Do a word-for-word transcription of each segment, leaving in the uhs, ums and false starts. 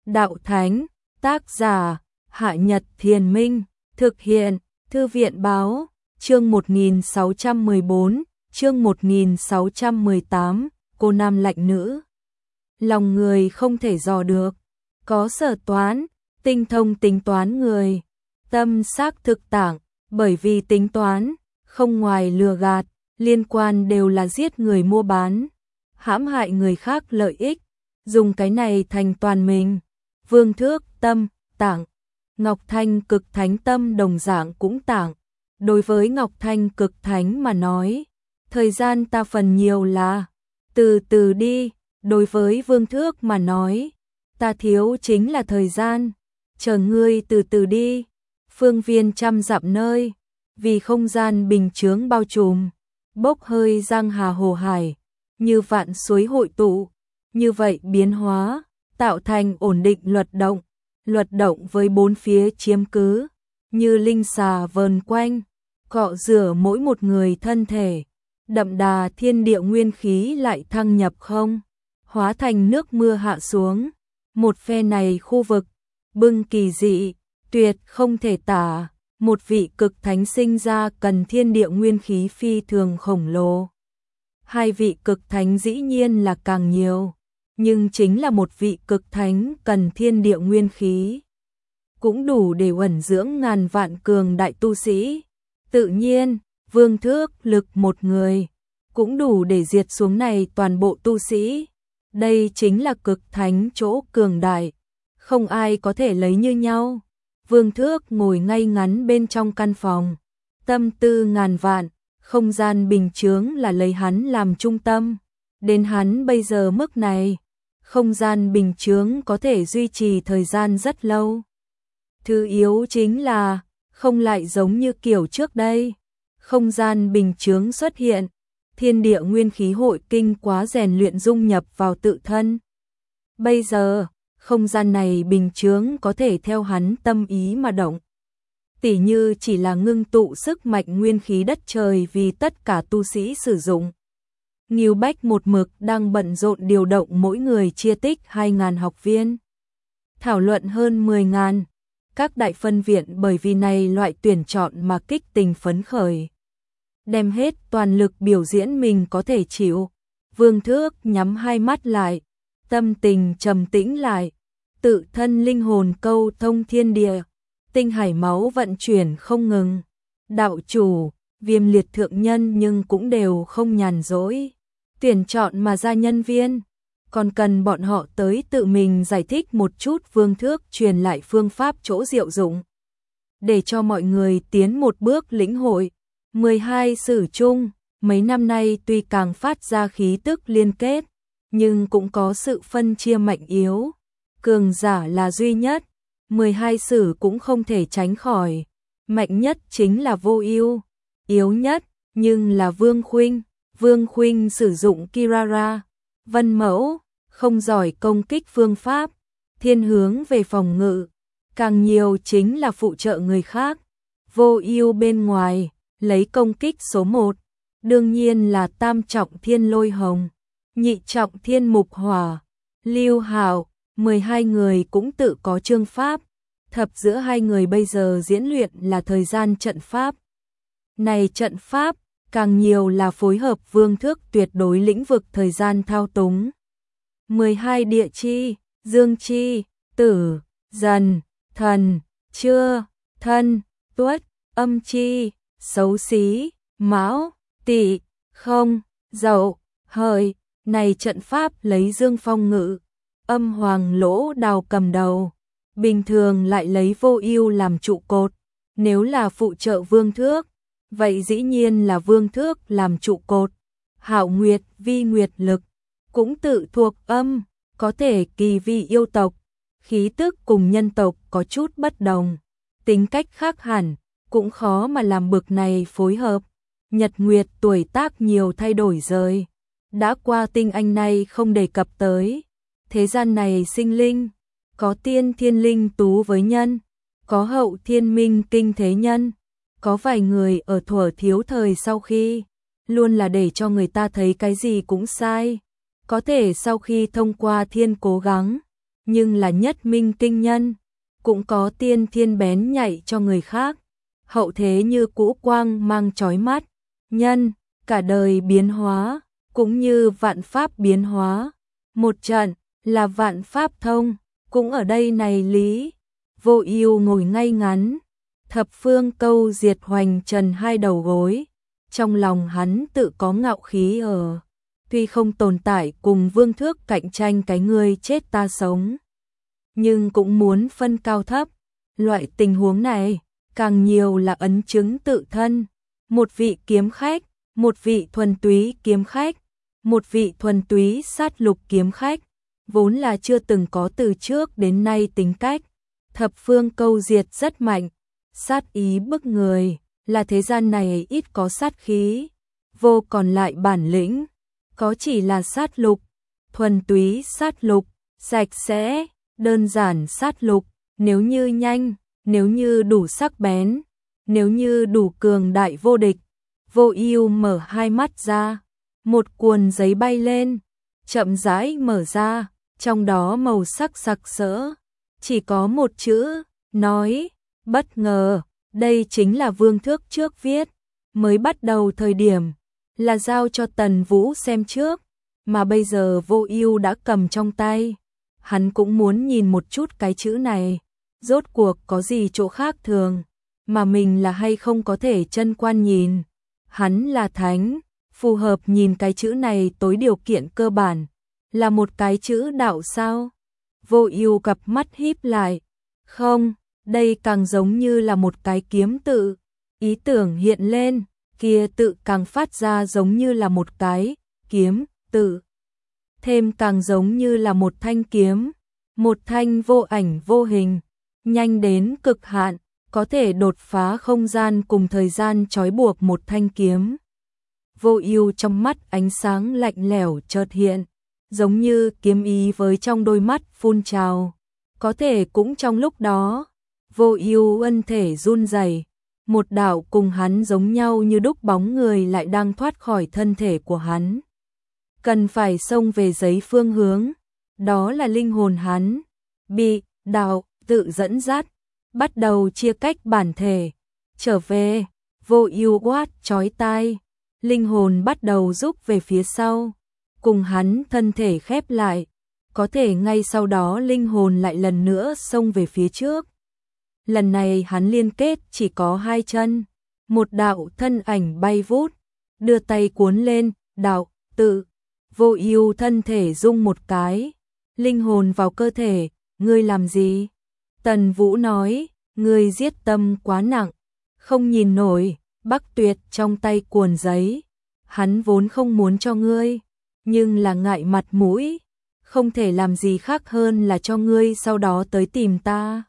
đạo thánh, tác giả, Hạ Nhật Thiền Minh, thực hiện, Thư viện báo, chương một nghìn sáu trăm mười bốn, chương một nghìn sáu trăm mười tám, cô nam lạnh nữ. Lòng người không thể dò được, có sở toán, tinh thông tính toán người, tâm xác thực tảng, bởi vì tính toán, không ngoài lừa gạt, liên quan đều là giết người mua bán, hãm hại người khác lợi ích, dùng cái này thành toàn mình. Vương Thước tâm, tảng, Ngọc Thanh cực thánh tâm đồng dạng cũng tảng. Đối với Ngọc Thanh cực thánh mà nói, thời gian ta phần nhiều là từ từ đi, đối với Vương Thước mà nói, ta thiếu chính là thời gian, chờ ngươi từ từ đi. Phương viên trăm dặm nơi, vì không gian bình chướng bao trùm, bốc hơi giang hà hồ hải, như vạn suối hội tụ, như vậy biến hóa, tạo thành ổn định luật động, luật động với bốn phía chiếm cứ, như linh xà vờn quanh, cọ rửa mỗi một người thân thể, đậm đà thiên địa nguyên khí lại thăng nhập không, hóa thành nước mưa hạ xuống, một phe này khu vực, bưng kỳ dị, tuyệt không thể tả, một vị cực thánh sinh ra cần thiên địa nguyên khí phi thường khổng lồ. Hai vị cực thánh dĩ nhiên là càng nhiều, nhưng chính là một vị cực thánh cần thiên địa nguyên khí, cũng đủ để uẩn dưỡng ngàn vạn cường đại tu sĩ. Tự nhiên, Vương Thước lực một người, cũng đủ để diệt xuống này toàn bộ tu sĩ. Đây chính là cực thánh chỗ cường đại, không ai có thể lấy như nhau. Vương Thước ngồi ngay ngắn bên trong căn phòng, tâm tư ngàn vạn, không gian bình chướng là lấy hắn làm trung tâm. Đến hắn bây giờ mức này, không gian bình chướng có thể duy trì thời gian rất lâu. Thứ yếu chính là, không lại giống như kiểu trước đây. Không gian bình chướng xuất hiện, thiên địa nguyên khí hội kinh quá rèn luyện dung nhập vào tự thân. Bây giờ, không gian này bình chướng có thể theo hắn tâm ý mà động. Tỉ như chỉ là ngưng tụ sức mạnh nguyên khí đất trời vì tất cả tu sĩ sử dụng. Ngưu Bách một mực đang bận rộn điều động mỗi người chia tích hai nghìn học viên. Thảo luận hơn mười nghìn. Các đại phân viện bởi vì này loại tuyển chọn mà kích tình phấn khởi. Đem hết toàn lực biểu diễn mình có thể chịu. Vương Thước nhắm hai mắt lại, tâm tình trầm tĩnh lại, tự thân linh hồn câu thông thiên địa, tinh hải máu vận chuyển không ngừng. Đạo chủ, Viêm Liệt thượng nhân nhưng cũng đều không nhàn rỗi. Tuyển chọn mà ra nhân viên, còn cần bọn họ tới tự mình giải thích một chút. Vương Thước truyền lại phương pháp chỗ diệu dụng, để cho mọi người tiến một bước lĩnh hội. mười hai sử chung, mấy năm nay tuy càng phát ra khí tức liên kết, nhưng cũng có sự phân chia mạnh yếu. Cường giả là duy nhất, mười hai sử cũng không thể tránh khỏi. Mạnh nhất chính là Vô Ưu, yếu nhất nhưng là Vương Khuynh. Vương Khuynh sử dụng Kirara, Vân Mẫu, không giỏi công kích phương pháp, thiên hướng về phòng ngự, càng nhiều chính là phụ trợ người khác. Vô Ưu bên ngoài, lấy công kích số một, đương nhiên là tam trọng thiên lôi hồng, nhị trọng thiên mục hỏa. Lưu Hạo, mười hai người cũng tự có chương pháp, thập giữa hai người bây giờ diễn luyện là thời gian trận pháp. Này trận pháp, càng nhiều là phối hợp Vương Thước tuyệt đối lĩnh vực thời gian thao túng. mười hai địa chi, dương chi, tử, dần, thần, trưa, thân, tuất, âm chi, xấu xí, mão, tỵ, không, dậu, hợi. Này trận pháp lấy dương phong ngự, âm hoàng lỗ đào cầm đầu, bình thường lại lấy Vô Ưu làm trụ cột. Nếu là phụ trợ Vương Thước, vậy dĩ nhiên là Vương Thước làm trụ cột. Hạo Nguyệt, Vi Nguyệt lực, cũng tự thuộc âm, có thể kỳ vi yêu tộc, khí tức cùng nhân tộc có chút bất đồng, tính cách khác hẳn, cũng khó mà làm bực này phối hợp. Nhật Nguyệt tuổi tác nhiều thay đổi rời, đã qua tinh anh này không đề cập tới. Thế gian này sinh linh, có tiên thiên linh tú với nhân, có hậu thiên minh kinh thế nhân. Có vài người ở thuở thiếu thời sau khi, luôn là để cho người ta thấy cái gì cũng sai. Có thể sau khi thông qua thiên cố gắng, nhưng là nhất minh kinh nhân, cũng có tiên thiên bén nhạy cho người khác. Hậu thế như cũ quang mang chói mắt, nhân, cả đời biến hóa, cũng như vạn pháp biến hóa. Một trận, là vạn pháp thông, cũng ở đây này lý. Vô Ưu ngồi ngay ngắn, thập phương câu diệt hoành trần hai đầu gối. Trong lòng hắn tự có ngạo khí ở, tuy không tồn tại cùng Vương Thước cạnh tranh cái ngươi chết ta sống, nhưng cũng muốn phân cao thấp. Loại tình huống này, càng nhiều là ấn chứng tự thân. Một vị kiếm khách, một vị thuần túy kiếm khách, một vị thuần túy sát lục kiếm khách, vốn là chưa từng có từ trước đến nay tính cách. Thập phương câu diệt rất mạnh, sát ý bức người, là thế gian này ít có sát khí. Vô còn lại bản lĩnh, có chỉ là sát lục, thuần túy sát lục, sạch sẽ, đơn giản sát lục. Nếu như nhanh, nếu như đủ sắc bén, nếu như đủ cường đại vô địch. Vô Ưu mở hai mắt ra, một cuộn giấy bay lên, chậm rãi mở ra, trong đó màu sắc sặc sỡ, chỉ có một chữ, nói, bất ngờ. Đây chính là Vương Thước trước viết, mới bắt đầu thời điểm là giao cho Tần Vũ xem trước, mà bây giờ Vô Ưu đã cầm trong tay. Hắn cũng muốn nhìn một chút cái chữ này, rốt cuộc có gì chỗ khác thường, mà mình là hay không có thể chân quan nhìn. Hắn là thánh, phù hợp nhìn cái chữ này tối điều kiện cơ bản, là một cái chữ đạo sao? Vô Ưu cặp mắt híp lại, không, đây càng giống như là một cái kiếm tự. Ý tưởng hiện lên, kia tự càng phát ra giống như là một cái kiếm tự, thêm càng giống như là một thanh kiếm, một thanh vô ảnh vô hình, nhanh đến cực hạn, có thể đột phá không gian cùng thời gian trói buộc một thanh kiếm. Vô Ưu trong mắt ánh sáng lạnh lẽo chợt hiện, giống như kiếm ý với trong đôi mắt phun trào. Có thể cũng trong lúc đó, Vô Ưu ân thể run rẩy, một đạo cùng hắn giống nhau như đúc bóng người lại đang thoát khỏi thân thể của hắn. Cần phải xông về giấy phương hướng, đó là linh hồn hắn, bị đạo tự dẫn dắt, bắt đầu chia cách bản thể, trở về. Vô Ưu quát chói tai, linh hồn bắt đầu rút về phía sau, cùng hắn thân thể khép lại, có thể ngay sau đó linh hồn lại lần nữa xông về phía trước. Lần này hắn liên kết chỉ có hai chân, một đạo thân ảnh bay vút, đưa tay cuốn lên, đạo tự. Vô Ưu thân thể rung một cái, linh hồn vào cơ thể, ngươi làm gì? Tần Vũ nói, ngươi giết tâm quá nặng, không nhìn nổi. Bắc Tuyệt trong tay cuộn giấy, hắn vốn không muốn cho ngươi, nhưng là ngại mặt mũi, không thể làm gì khác hơn là cho ngươi sau đó tới tìm ta.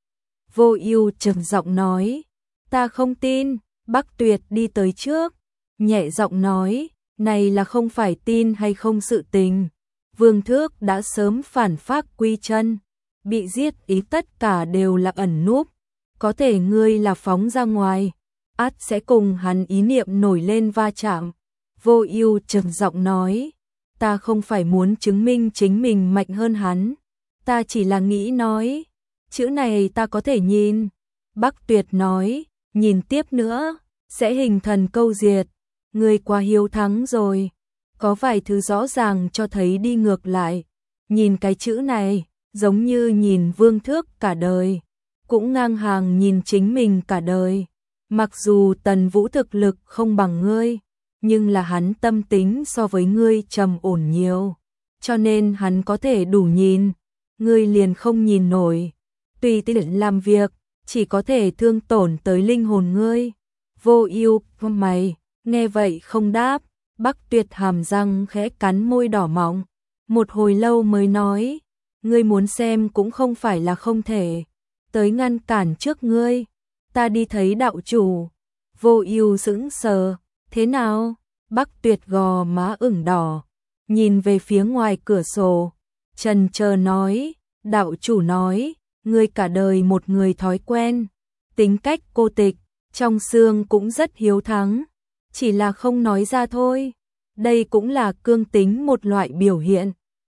Vô Ưu trầm giọng nói, ta không tin. Bắc Tuyệt đi tới trước, nhẹ giọng nói, này là không phải tin hay không sự tình. Vương Thước đã sớm phản phác quy chân, bị giết ý tất cả đều là ẩn núp, có thể ngươi là phóng ra ngoài, ắt sẽ cùng hắn ý niệm nổi lên va chạm. Vô Ưu trầm giọng nói, ta không phải muốn chứng minh chính mình mạnh hơn hắn, ta chỉ là nghĩ nói, chữ này ta có thể nhìn. Bắc Tuyệt nói, nhìn tiếp nữa, sẽ hình thần câu diệt, ngươi quá hiếu thắng rồi, có vài thứ rõ ràng cho thấy đi ngược lại. Nhìn cái chữ này, giống như nhìn Vương Thước cả đời, cũng ngang hàng nhìn chính mình cả đời. Mặc dù Tần Vũ thực lực không bằng ngươi, nhưng là hắn tâm tính so với ngươi trầm ổn nhiều, cho nên hắn có thể đủ nhìn, ngươi liền không nhìn nổi. Tùy tiện làm việc, chỉ có thể thương tổn tới linh hồn ngươi. Vô Ưu, mày, nghe vậy không đáp. Bắc Tuyệt hàm răng khẽ cắn môi đỏ mọng, một hồi lâu mới nói, ngươi muốn xem cũng không phải là không thể, tới ngăn cản trước ngươi, ta đi thấy đạo chủ. Vô Ưu sững sờ, thế nào? Bắc Tuyệt gò má ửng đỏ, nhìn về phía ngoài cửa sổ, chần chờ nói, đạo chủ nói, ngươi cả đời một người thói quen, tính cách cô tịch, trong xương cũng rất hiếu thắng, chỉ là không nói ra thôi. Đây cũng là cương tính một loại biểu hiện.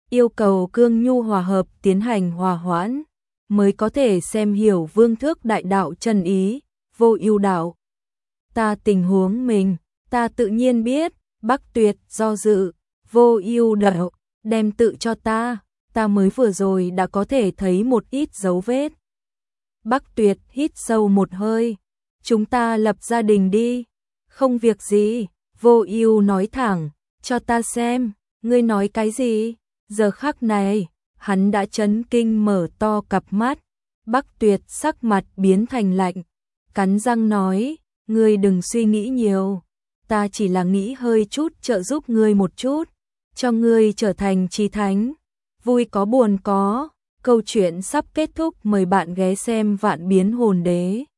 yêu cầu cương nhu hòa hợp tiến hành hòa hoãn, mới có thể xem hiểu vương thước đại đạo chân ý, Vô Ưu đạo. Ta tình huống mình, ta tự nhiên biết, Bắc Tuyệt do dự, Vô Ưu đạo, đem tự cho ta, ta mới vừa rồi đã có thể thấy một ít dấu vết. Bắc Tuyệt hít sâu một hơi, chúng ta lập gia đình đi, không việc gì, Vô Ưu nói thẳng, cho ta xem, ngươi nói cái gì? Giờ khắc này, hắn đã chấn kinh mở to cặp mắt, Bắc Tuyệt sắc mặt biến thành lạnh, cắn răng nói, ngươi đừng suy nghĩ nhiều, ta chỉ là nghĩ hơi chút trợ giúp ngươi một chút, cho ngươi trở thành chí thánh, vui có buồn có, câu chuyện sắp kết thúc, mời bạn ghé xem Vạn Biến Hồn Đế.